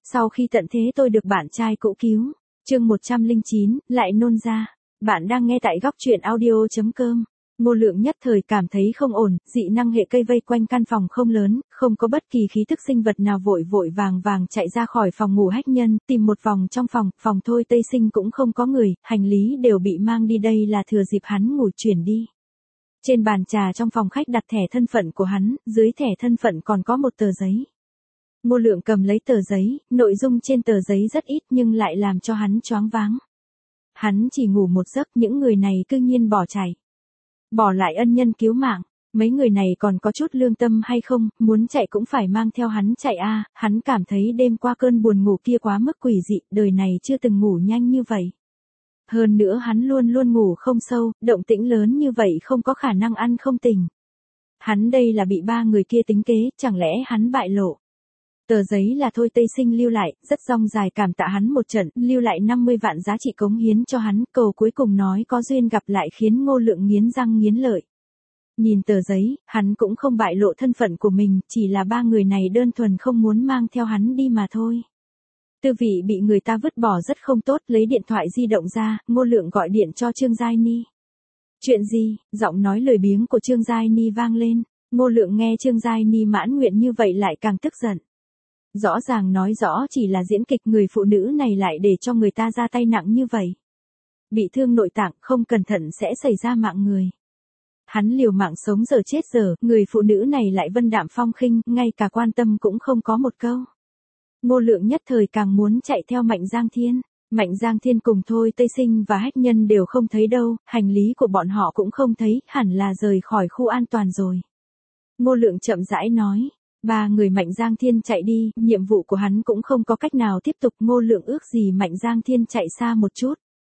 Sau khi tận thế tôi được bạn trai cũ cứu. Chương 109, lại nôn ra. Bạn đang nghe tại góc truyện audio.com. Ngô Lượng nhất thời cảm thấy không ổn, dị năng hệ cây vây quanh căn phòng không lớn, không có bất kỳ khí thức sinh vật nào vội vội vàng vàng chạy ra khỏi phòng ngủ hách nhân, tìm một vòng trong phòng Thôi Tây Sinh cũng không có người, hành lý đều bị mang đi, đây là thừa dịp hắn ngủ chuyển đi. Trên bàn trà trong phòng khách đặt thẻ thân phận của hắn, dưới thẻ thân phận còn có một tờ giấy. Ngô Lượng cầm lấy tờ giấy, nội dung trên tờ giấy rất ít nhưng lại làm cho hắn choáng váng. Hắn chỉ ngủ một giấc, những người này cư nhiên bỏ chạy. Bỏ lại ân nhân cứu mạng, mấy người này còn có chút lương tâm hay không, muốn chạy cũng phải mang theo hắn chạy a. Hắn cảm thấy đêm qua cơn buồn ngủ kia quá mức quỷ dị, đời này chưa từng ngủ nhanh như vậy. Hơn nữa hắn luôn luôn ngủ không sâu, động tĩnh lớn như vậy không có khả năng ăn không tỉnh. Hắn đây là bị ba người kia tính kế, chẳng lẽ hắn bại lộ. Tờ giấy là Thôi Tây Sinh lưu lại, rất rong dài cảm tạ hắn một trận, lưu lại 50 vạn giá trị cống hiến cho hắn, cầu cuối cùng nói có duyên gặp lại khiến Ngô Lượng nghiến răng nghiến lợi. Nhìn tờ giấy, hắn cũng không bại lộ thân phận của mình, chỉ là ba người này đơn thuần không muốn mang theo hắn đi mà thôi. Tư vị bị người ta vứt bỏ rất không tốt, lấy điện thoại di động ra, Ngô Lượng gọi điện cho Trương Giai Ni. Chuyện gì? Giọng nói lười biếng của Trương Giai Ni vang lên, Ngô Lượng nghe Trương Giai Ni mãn nguyện như vậy lại càng tức giận. Rõ ràng nói rõ chỉ là diễn kịch, người phụ nữ này lại để cho người ta ra tay nặng như vậy. Bị thương nội tạng, không cẩn thận sẽ xảy ra mạng người. Hắn liều mạng sống giờ chết giờ, người phụ nữ này lại vân đạm phong khinh, ngay cả quan tâm cũng không có một câu. Ngô Lượng nhất thời càng muốn chạy theo Mạnh Giang Thiên. Mạnh Giang Thiên cùng Thôi Tây Sinh và hách nhân đều không thấy đâu, hành lý của bọn họ cũng không thấy, hẳn là rời khỏi khu an toàn rồi. Ngô Lượng chậm rãi nói. Ba người Mạnh Giang Thiên chạy đi, nhiệm vụ của hắn cũng không có cách nào tiếp tục. Ngô Lượng ước gì Mạnh Giang Thiên chạy xa một chút.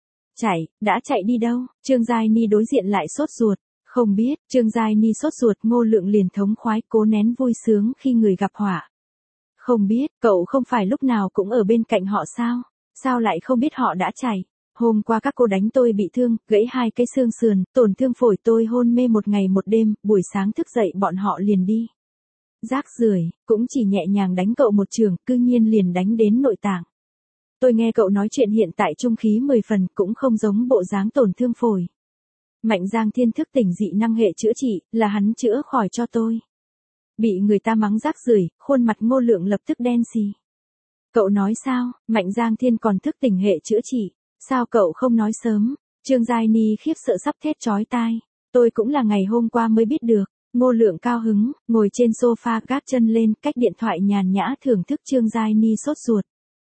Đã chạy đi đâu? Trương Giai Ni đối diện lại sốt ruột. Không biết, Trương Giai Ni sốt ruột, Ngô Lượng liền thống khoái, cố nén vui sướng khi người gặp họa. Không biết, cậu không phải lúc nào cũng ở bên cạnh họ sao? Sao lại không biết họ đã chạy? Hôm qua các cô đánh tôi bị thương, gãy 2 cái xương sườn, tổn thương phổi, tôi hôn mê 1 ngày 1 đêm, buổi sáng thức dậy bọn họ liền đi. Rác rưởi, cũng chỉ nhẹ nhàng đánh cậu một trường, cư nhiên liền đánh đến nội tạng. Tôi nghe cậu nói chuyện hiện tại trung khí 10 phần, cũng không giống bộ dáng tổn thương phổi. Mạnh Giang Thiên thức tỉnh dị năng hệ chữa trị, là hắn chữa khỏi cho tôi. Bị người ta mắng rác rưởi, khuôn mặt Ngô Lượng lập tức đen xì. Cậu nói sao? Mạnh Giang Thiên còn thức tỉnh hệ chữa trị, sao cậu không nói sớm? Trương Giai Ni khiếp sợ sắp thét chói tai. Tôi cũng là ngày hôm qua mới biết được. Ngô Lượng cao hứng, ngồi trên sofa gác chân lên, cách điện thoại nhàn nhã thưởng thức Trương Giai Ni sốt ruột.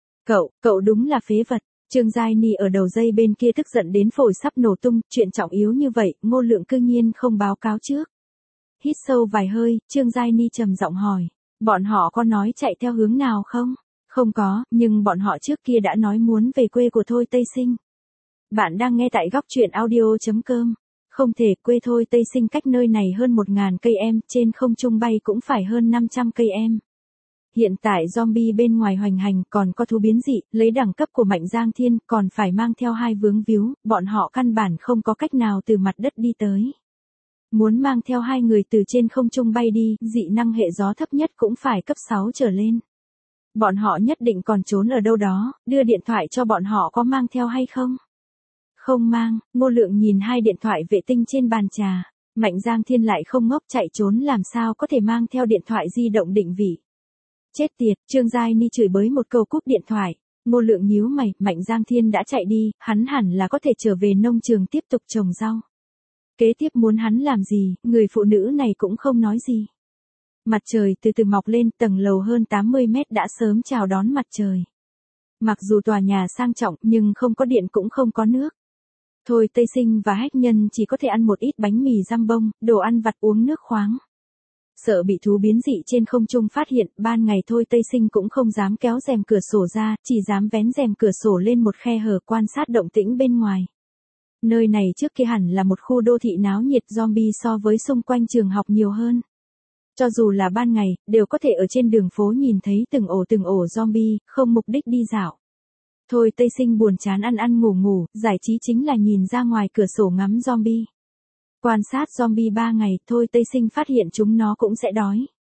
Cậu đúng là phế vật. Trương Giai Ni ở đầu dây bên kia tức giận đến phổi sắp nổ tung, chuyện trọng yếu như vậy, Ngô Lượng cư nhiên không báo cáo trước. Hít sâu vài hơi, Trương Giai Ni trầm giọng hỏi, bọn họ có nói chạy theo hướng nào không? Không có, nhưng bọn họ trước kia đã nói muốn về quê của Thôi Tây Sinh. Bạn đang nghe tại góc truyện audio.com. Không thể, quê Thôi Tây Sinh cách nơi này hơn 1000 cây em, trên không trung bay cũng phải hơn 500 cây em. Hiện tại zombie bên ngoài hoành hành, còn có thú biến dị, lấy đẳng cấp của Mạnh Giang Thiên, còn phải mang theo 2 vướng víu, bọn họ căn bản không có cách nào từ mặt đất đi tới. Muốn mang theo 2 người từ trên không trung bay đi, dị năng hệ gió thấp nhất cũng phải cấp 6 trở lên. Bọn họ nhất định còn trốn ở đâu đó, đưa điện thoại cho bọn họ có mang theo hay không? Không mang. Ngô Lượng nhìn 2 điện thoại vệ tinh trên bàn trà. Mạnh Giang Thiên lại không ngốc, chạy trốn làm sao có thể mang theo điện thoại di động định vị. Chết tiệt, Trương Giai Ni chửi bới một câu cúp điện thoại. Ngô Lượng nhíu mày, Mạnh Giang Thiên đã chạy đi, hắn hẳn là có thể trở về nông trường tiếp tục trồng rau. Kế tiếp muốn hắn làm gì, người phụ nữ này cũng không nói gì. Mặt trời từ từ mọc lên, tầng lầu hơn 80 mét đã sớm chào đón mặt trời. Mặc dù tòa nhà sang trọng nhưng không có điện cũng không có nước. Thôi Tây Sinh và hách nhân chỉ có thể ăn một ít bánh mì răm bông, đồ ăn vặt, uống nước khoáng. Sợ bị thú biến dị trên không trung phát hiện, ban ngày Thôi Tây Sinh cũng không dám kéo rèm cửa sổ ra, chỉ dám vén rèm cửa sổ lên một khe hở quan sát động tĩnh bên ngoài. Nơi này trước kia hẳn là một khu đô thị náo nhiệt, zombie so với xung quanh trường học nhiều hơn. Cho dù là ban ngày, đều có thể ở trên đường phố nhìn thấy từng ổ zombie, không mục đích đi dạo. Thôi Tây Sinh buồn chán ăn ngủ, giải trí chính là nhìn ra ngoài cửa sổ ngắm zombie. Quan sát zombie 3 ngày, Thôi Tây Sinh phát hiện chúng nó cũng sẽ đói.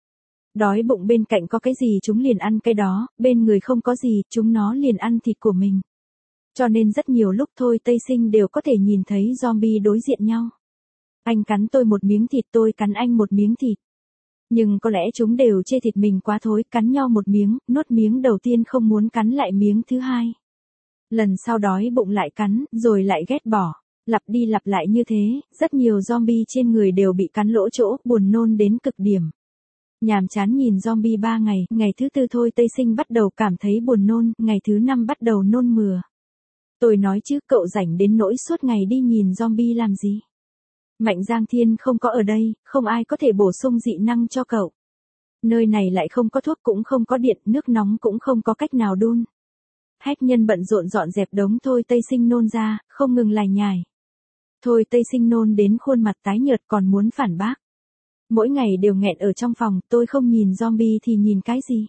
Đói bụng bên cạnh có cái gì chúng liền ăn cái đó, bên người không có gì, chúng nó liền ăn thịt của mình. Cho nên rất nhiều lúc thôi Tây Sinh đều có thể nhìn thấy zombie đối diện nhau. Anh cắn tôi một miếng thịt, tôi cắn anh một miếng thịt. Nhưng có lẽ chúng đều chê thịt mình quá thối, cắn nhau một miếng, nuốt miếng đầu tiên không muốn cắn lại miếng thứ hai. Lần sau đói bụng lại cắn, rồi lại ghét bỏ. Lặp đi lặp lại như thế, rất nhiều zombie trên người đều bị cắn lỗ chỗ, buồn nôn đến cực điểm. Nhàm chán nhìn zombie 3 ngày, ngày thứ 4 thôi Tây Sinh bắt đầu cảm thấy buồn nôn, ngày thứ 5 bắt đầu nôn mửa. Tôi nói chứ cậu rảnh đến nỗi suốt ngày đi nhìn zombie làm gì? Mạnh Giang Thiên không có ở đây, không ai có thể bổ sung dị năng cho cậu. Nơi này lại không có thuốc cũng không có điện, nước nóng cũng không có cách nào đun. Hách Nhân bận rộn dọn dẹp đống thôi Tây Sinh nôn ra, không ngừng lải nhải. Thôi Tây Sinh nôn đến khuôn mặt tái nhợt còn muốn phản bác. Mỗi ngày đều nghẹn ở trong phòng, tôi không nhìn zombie thì nhìn cái gì?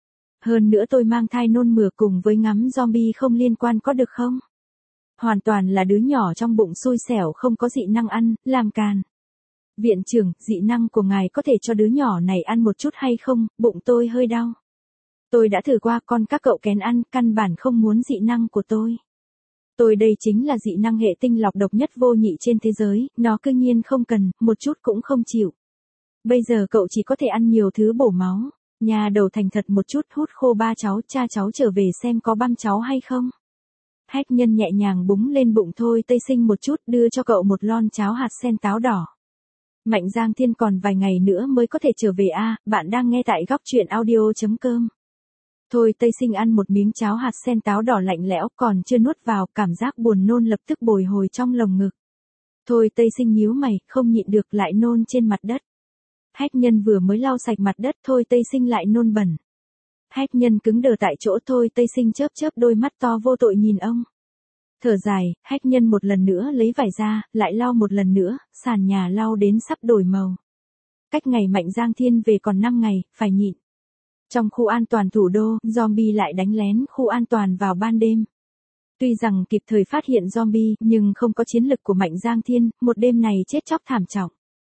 Hơn nữa tôi mang thai nôn mửa cùng với ngắm zombie không liên quan có được không? Hoàn toàn là đứa nhỏ trong bụng xui xẻo không có dị năng ăn, làm càn. Viện trưởng, dị năng của ngài có thể cho đứa nhỏ này ăn một chút hay không, bụng tôi hơi đau. Tôi đã thử qua con các cậu kén ăn, căn bản không muốn dị năng của tôi. Tôi đây chính là dị năng hệ tinh lọc độc nhất vô nhị trên thế giới, nó cư nhiên không cần, một chút cũng không chịu. Bây giờ cậu chỉ có thể ăn nhiều thứ bổ máu. Nhà đầu thành thật một chút, hút khô ba cháu, cha cháu trở về xem có băm cháu hay không. Hách Nhân nhẹ nhàng búng lên bụng thôi Tây Sinh một chút, đưa cho cậu một lon cháo hạt sen táo đỏ. Mạnh Giang Thiên còn vài ngày nữa mới có thể trở về a, bạn đang nghe tại góc truyện audio.com. Thôi Tây Sinh ăn một miếng cháo hạt sen táo đỏ lạnh lẽo, còn chưa nuốt vào, cảm giác buồn nôn lập tức bồi hồi trong lồng ngực. Thôi Tây Sinh nhíu mày, không nhịn được lại nôn trên mặt đất. Hách Nhân vừa mới lau sạch mặt đất, thôi Tây Sinh lại nôn bẩn. Hách Nhân cứng đờ tại chỗ, thôi Tây Sinh chớp chớp đôi mắt to vô tội nhìn ông. Thở dài, Hách Nhân một lần nữa lấy vải ra, lại lau một lần nữa, sàn nhà lau đến sắp đổi màu. Cách ngày Mạnh Giang Thiên về còn 5 ngày, phải nhịn. Trong khu an toàn thủ đô, zombie lại đánh lén khu an toàn vào ban đêm. Tuy rằng kịp thời phát hiện zombie, nhưng không có chiến lực của Mạnh Giang Thiên, một đêm này chết chóc thảm trọng.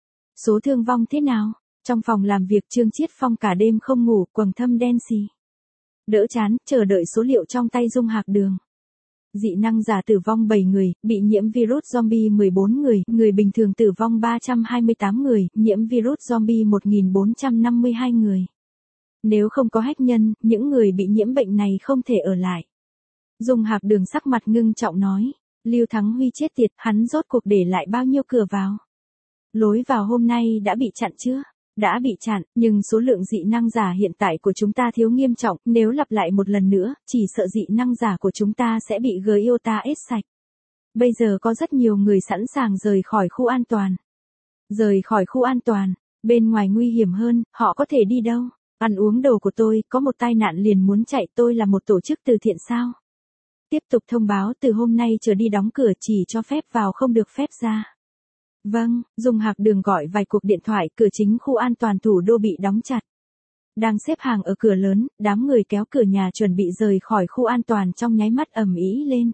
Số thương vong thế nào? Trong phòng làm việc Trương Chiết Phong cả đêm không ngủ, quầng thâm đen xì. Đỡ chán, chờ đợi số liệu trong tay Dung Hạc Đường. Dị năng giả tử vong 7 người, bị nhiễm virus zombie 14 người, người bình thường tử vong 328 người, nhiễm virus zombie 1452 người. Nếu không có Hách Nhân, những người bị nhiễm bệnh này không thể ở lại. Dung Hạc Đường sắc mặt ngưng trọng nói, Lưu Thắng Huy chết tiệt, hắn rốt cuộc để lại bao nhiêu cửa vào? Lối vào hôm nay đã bị chặn chưa? Đã bị chặn, nhưng số lượng dị năng giả hiện tại của chúng ta thiếu nghiêm trọng, nếu lặp lại một lần nữa, chỉ sợ dị năng giả của chúng ta sẽ bị Giota ết sạch. Bây giờ có rất nhiều người sẵn sàng rời khỏi khu an toàn. Rời khỏi khu an toàn, bên ngoài nguy hiểm hơn, họ có thể đi đâu? Ăn uống đồ của tôi, có một tai nạn liền muốn chạy, tôi là một tổ chức từ thiện sao? Tiếp tục thông báo từ hôm nay trở đi đóng cửa, chỉ cho phép vào không được phép ra. Vâng, Dung Hạc Đường gọi vài cuộc điện thoại, cửa chính khu an toàn thủ đô bị đóng chặt. Đang xếp hàng ở cửa lớn, đám người kéo cửa nhà chuẩn bị rời khỏi khu an toàn trong nháy mắt ầm ĩ lên.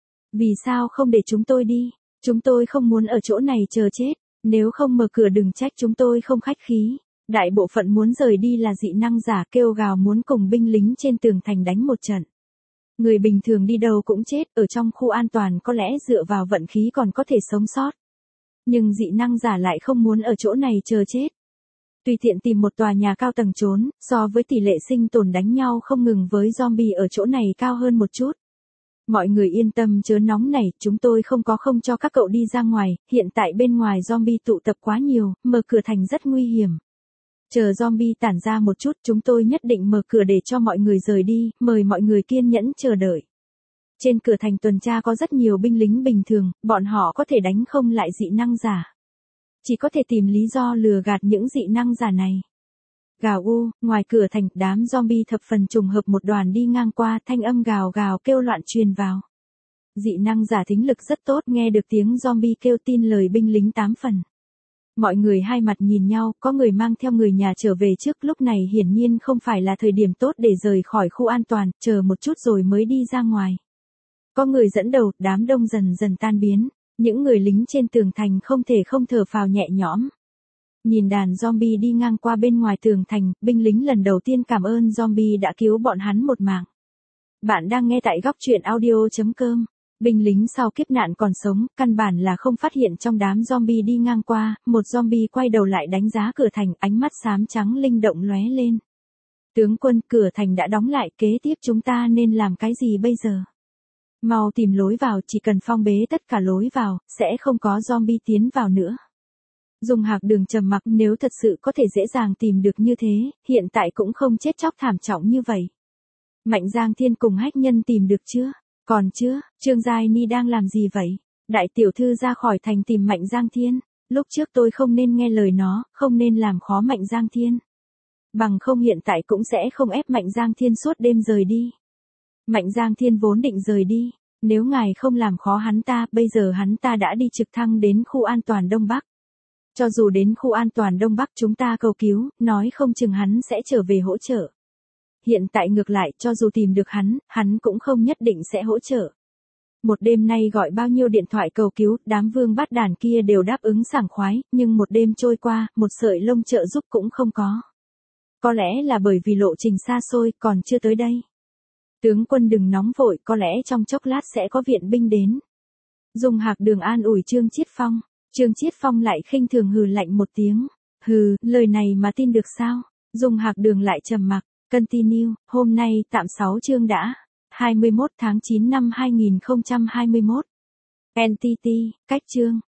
Vì sao không để chúng tôi đi? Chúng tôi không muốn ở chỗ này chờ chết, nếu không mở cửa đừng trách chúng tôi không khách khí. Đại bộ phận muốn rời đi là dị năng giả kêu gào muốn cùng binh lính trên tường thành đánh một trận. Người bình thường đi đâu cũng chết, ở trong khu an toàn có lẽ dựa vào vận khí còn có thể sống sót. Nhưng dị năng giả lại không muốn ở chỗ này chờ chết. Tùy tiện tìm một tòa nhà cao tầng trốn, so với tỷ lệ sinh tồn đánh nhau không ngừng với zombie ở chỗ này cao hơn một chút. Mọi người yên tâm chớ nóng nảy, chúng tôi không cho các cậu đi ra ngoài, hiện tại bên ngoài zombie tụ tập quá nhiều, mở cửa thành rất nguy hiểm. Chờ zombie tản ra một chút, chúng tôi nhất định mở cửa để cho mọi người rời đi, mời mọi người kiên nhẫn chờ đợi. Trên cửa thành tuần tra có rất nhiều binh lính bình thường, bọn họ có thể đánh không lại dị năng giả. Chỉ có thể tìm lý do lừa gạt những dị năng giả này. Gào u, ngoài cửa thành, đám zombie thập phần trùng hợp một đoàn đi ngang qua, thanh âm gào gào kêu loạn truyền vào. Dị năng giả thính lực rất tốt, nghe được tiếng zombie kêu tin lời binh lính 8 phần. Mọi người hai mặt nhìn nhau, có người mang theo người nhà trở về trước, lúc này hiển nhiên không phải là thời điểm tốt để rời khỏi khu an toàn, chờ một chút rồi mới đi ra ngoài. Có người dẫn đầu, đám đông dần dần tan biến, những người lính trên tường thành không thể không thở phào nhẹ nhõm. Nhìn đàn zombie đi ngang qua bên ngoài tường thành, binh lính lần đầu tiên cảm ơn zombie đã cứu bọn hắn một mạng. Bạn đang nghe tại góc truyện audio.com. Binh lính sau kiếp nạn còn sống, căn bản là không phát hiện trong đám zombie đi ngang qua, một zombie quay đầu lại đánh giá cửa thành, ánh mắt xám trắng linh động lóe lên. Tướng quân, cửa thành đã đóng lại, kế tiếp chúng ta nên làm cái gì bây giờ? Mau tìm lối vào, chỉ cần phong bế tất cả lối vào, sẽ không có zombie tiến vào nữa. Dung Hạc Đường trầm mặc, nếu thật sự có thể dễ dàng tìm được như thế, hiện tại cũng không chết chóc thảm trọng như vậy. Mạnh Giang Thiên cùng Hách Nhân tìm được chưa? Còn chưa, Trương Giai Ni đang làm gì vậy? Đại tiểu thư ra khỏi thành tìm Mạnh Giang Thiên. Lúc trước tôi không nên nghe lời nó, không nên làm khó Mạnh Giang Thiên. Bằng không hiện tại cũng sẽ không ép Mạnh Giang Thiên suốt đêm rời đi. Mạnh Giang Thiên vốn định rời đi. Nếu ngài không làm khó hắn ta, bây giờ hắn ta đã đi trực thăng đến khu an toàn Đông Bắc. Cho dù đến khu an toàn Đông Bắc chúng ta cầu cứu, nói không chừng hắn sẽ trở về hỗ trợ. Hiện tại ngược lại, cho dù tìm được hắn cũng không nhất định sẽ hỗ trợ. Một đêm nay gọi bao nhiêu điện thoại cầu cứu, đám vương bát đàn kia đều đáp ứng sảng khoái, nhưng một đêm trôi qua, một sợi lông trợ giúp cũng không có. Có lẽ là bởi vì lộ trình xa xôi, còn chưa tới đây. Tướng quân đừng nóng vội, có lẽ trong chốc lát sẽ có viện binh đến. Dung Hạc Đường an ủi Trương Chiết Phong. Trương Chiết Phong lại khinh thường hừ lạnh một tiếng. Hừ, lời này mà tin được sao? Dung Hạc Đường lại trầm mặc. Continue, hôm nay tạm 6 chương đã. 21 tháng 9 năm 2021. NTT, cách chương.